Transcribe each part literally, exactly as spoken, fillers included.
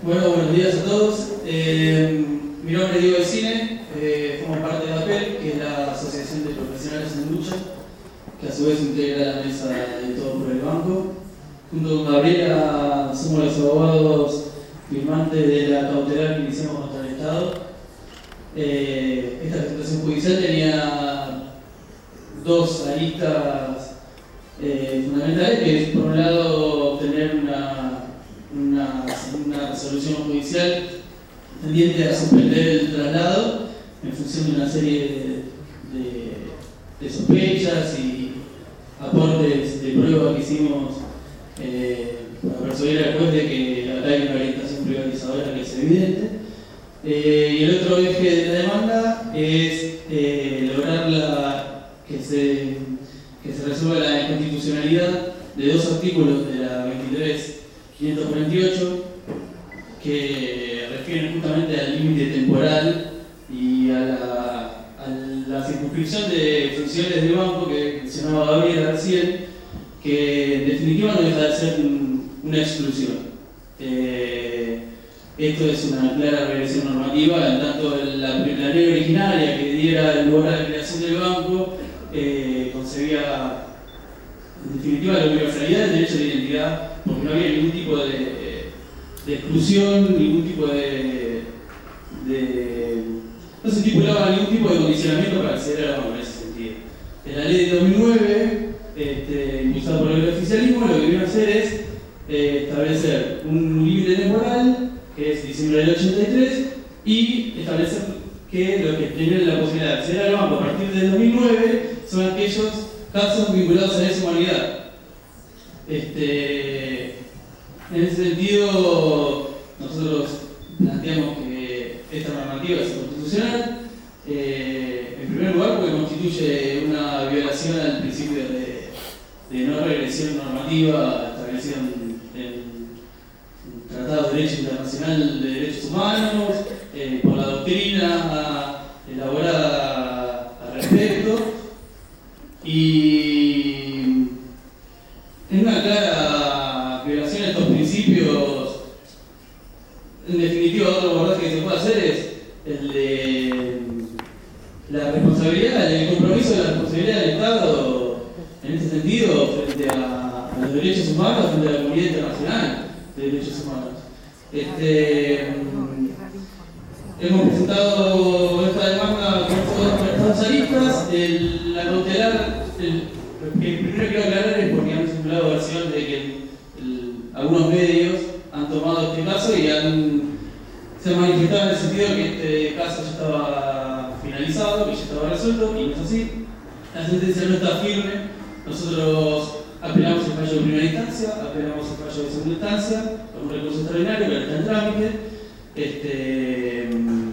Bueno, buenos días a todos. Eh, mi nombre es Diego Cine, eh, formo parte de APEL, que es la Asociación de Profesionales en Lucha, que a su vez integra la mesa de Todo por el Banco. Junto con Gabriela somos los abogados firmantes de la cautelar que iniciamos contra el Estado. Eh, esta presentación judicial tenía dos aristas eh, fundamentales, que es por un lado obtener una, una, una resolución judicial tendiente a suspender el traslado en función de una serie de, de, de sospechas y aportes de prueba que hicimos eh, para persuadir al juez de que acá hay una orientación privatizadora que es evidente. Eh, y el otro eje de la demanda es eh, lograr la, que, se, que se resuelva la inconstitucionalidad de dos artículos de la veintitrés mil quinientos cuarenta y ocho que refieren justamente al límite temporal y a la, a la circunscripción de funciones del banco que mencionaba Gabriel recién, que en definitiva no deja de ser un, una exclusión. Eh, Esto es una clara regresión normativa, en tanto la, la ley originaria que diera lugar a la creación del banco eh, concebía en definitiva la universalidad del derecho de identidad, porque no había ningún tipo de, de exclusión, ningún tipo de, de... no se estipulaba ningún tipo de condicionamiento para acceder al banco en ese sentido. En la ley de dos mil nueve, este, impulsada por el oficialismo, lo que vino a hacer es eh, establecer un límite temporal, que es diciembre del ochenta y tres, y establecer que lo que tiene la posibilidad de acceder al banco a partir del dos mil nueve son aquellos casos vinculados a esa humanidad. Este, en ese sentido, nosotros planteamos que esta normativa es inconstitucional, eh, en primer lugar porque constituye una violación al principio de, de no regresión normativa establecido en, en Tratado de Derecho Internacional de Derechos Humanos, eh, por la doctrina elaborada al respecto, y en una clara violación a estos principios. En definitiva, otro abordaje que se puede hacer es el de la responsabilidad, el compromiso de la responsabilidad del Estado en este sentido frente a, a los derechos humanos, frente a la comunidad internacional de derechos humanos. Este, hemos presentado esta demanda con estas dos aristas. El, la cautelar, el, el primero quiero aclarar es porque han circulado versiones de que el, el, algunos medios han tomado este caso y han, se han manifestado en el sentido que este caso ya estaba finalizado, que ya estaba resuelto, y no es así. La sentencia no está firme. Nosotros apelamos el fallo de primera instancia, apelamos el fallo de segunda instancia, con un recurso extraordinario que está en trámite. Este,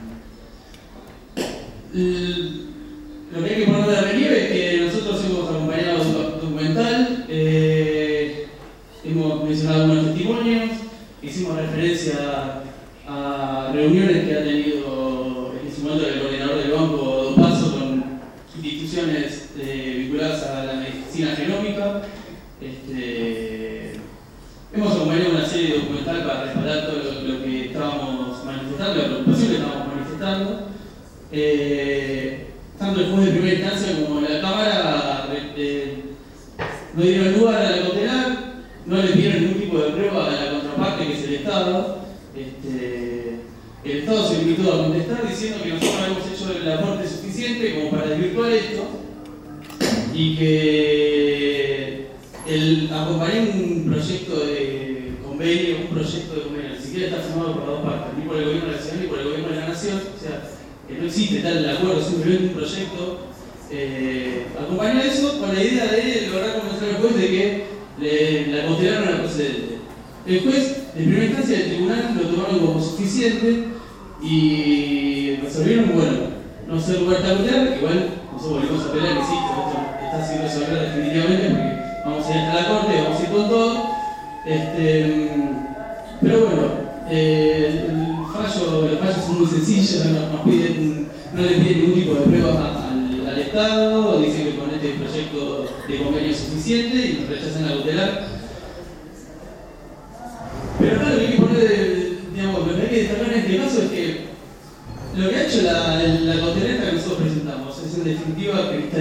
lo que hay que poner de relieve es que nosotros hemos acompañado un documental, eh, hemos mencionado algunos testimonios, hicimos referencia a reuniones que ha tenido en ese momento el coordinador del banco Don Paso con instituciones eh, vinculadas a la medicina genómica. Este, hemos acompañado una serie de documental para respaldar todo lo, lo que estábamos manifestando, la preocupación que estábamos manifestando. Eh, tanto el juez de primera instancia como la Cámara eh, no dieron lugar a la cautelar, no le dieron ningún tipo de prueba a la contraparte que es el Estado. Este, el Estado se limitó a contestar diciendo que nosotros no hemos hecho el aporte suficiente como para desvirtuar esto y que el acompañar un proyecto de convenio, un proyecto de convenio, ni siquiera está firmado por las dos partes, ni por el gobierno nacional ni por el gobierno de la nación, o sea, que no existe tal acuerdo, simplemente un proyecto. Eh, acompañar eso con la idea de lograr convencer al juez de que le, la cautelar no era procedente. El juez, de primera instancia del tribunal, lo tomaron como suficiente y resolvieron, bueno, no ser lugar de cautelar, igual nosotros volvimos a apelar, que sí, esto está siendo resolver definitivamente porque vamos a ir hasta la corte, vamos a ir con todo. Este, pero bueno, eh, el fallo, los fallos son muy sencillos, no, nos piden, no le piden ningún tipo de pruebas al, al Estado, dicen que con este proyecto de convenio es suficiente y nos rechazan la cautelar. Pero claro, hay que poner, digamos,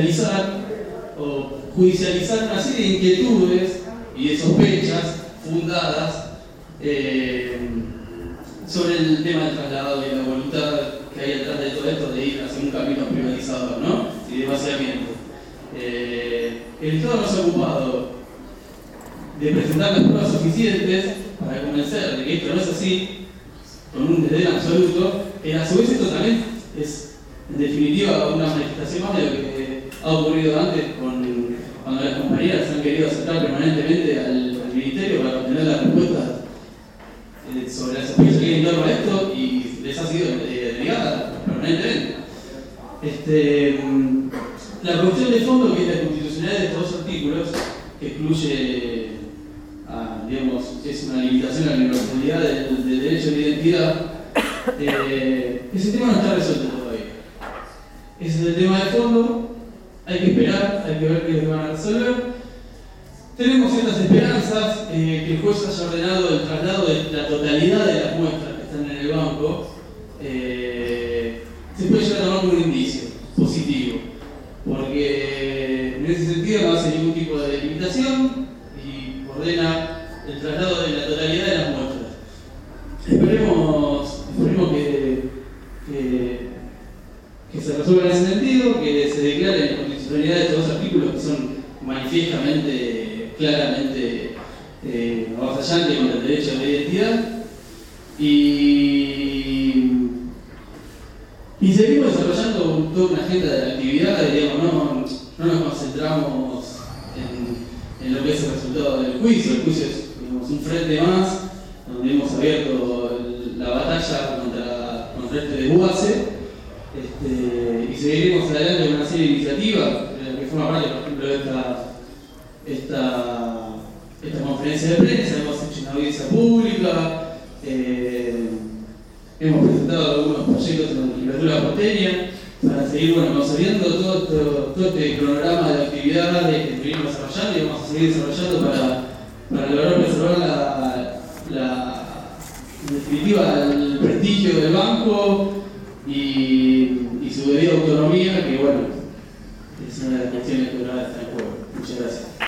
cristalizar o judicializar una serie de inquietudes y de sospechas fundadas eh, sobre el tema del traslado y la voluntad que hay detrás de todo esto de ir hacia un camino privatizador, ¿no? Y de vaciamiento. Eh, el Estado no se ha ocupado de presentar las pruebas suficientes para convencer de que esto no es así, con un desdén absoluto, que a su vez esto también es, en definitiva, una manifestación más de lo que ha ocurrido antes con, cuando las compañeras han querido acercar permanentemente al, al Ministerio para obtener las respuestas eh, sobre las sospechas que hay en torno a esto y les ha sido eh, negada permanentemente. Este, la cuestión de fondo, que es la constitucionalidad de estos dos artículos, que excluye, a, digamos, es una limitación a la universalidad del, del derecho de identidad, eh, ese tema no está resuelto todavía. Ese es el tema de fondo, hay que esperar, hay que ver qué van a resolver. Tenemos ciertas esperanzas, eh, que el juez haya ordenado el traslado de la totalidad de las muestras que están en el banco. Eh, se puede llegar a tomar como un indicio positivo, porque en ese sentido no hace ningún tipo de limitación y ordena el traslado de la totalidad de las muestras. Esperemos, esperemos que, que, que se resuelva en ese sentido, que se declare la inconstitucionalidad de estos dos artículos que son manifiestamente, claramente eh, avasallantes contra el derecho a la identidad. Y, y seguimos desarrollando toda una agenda de la actividad, digamos, no, no nos concentramos en, en lo que es el resultado del juicio. El juicio es, digamos, un frente más, donde hemos abierto el, la batalla contra, contra este desguace, este, y seguiremos adelante con una serie de iniciativas, que forma parte, por ejemplo, de esta, esta, esta conferencia de prensa. Hemos hecho una audiencia pública. Eh, hemos presentado algunos proyectos en la legislatura porteña para seguir, bueno, consolidando todo, todo, todo este cronograma de actividades que venimos desarrollando y vamos a seguir desarrollando para, para lograr preservar la, la, en definitiva, el prestigio del banco y, y su debida autonomía, que bueno, es una de las cuestiones que ahora está en juego. Muchas gracias.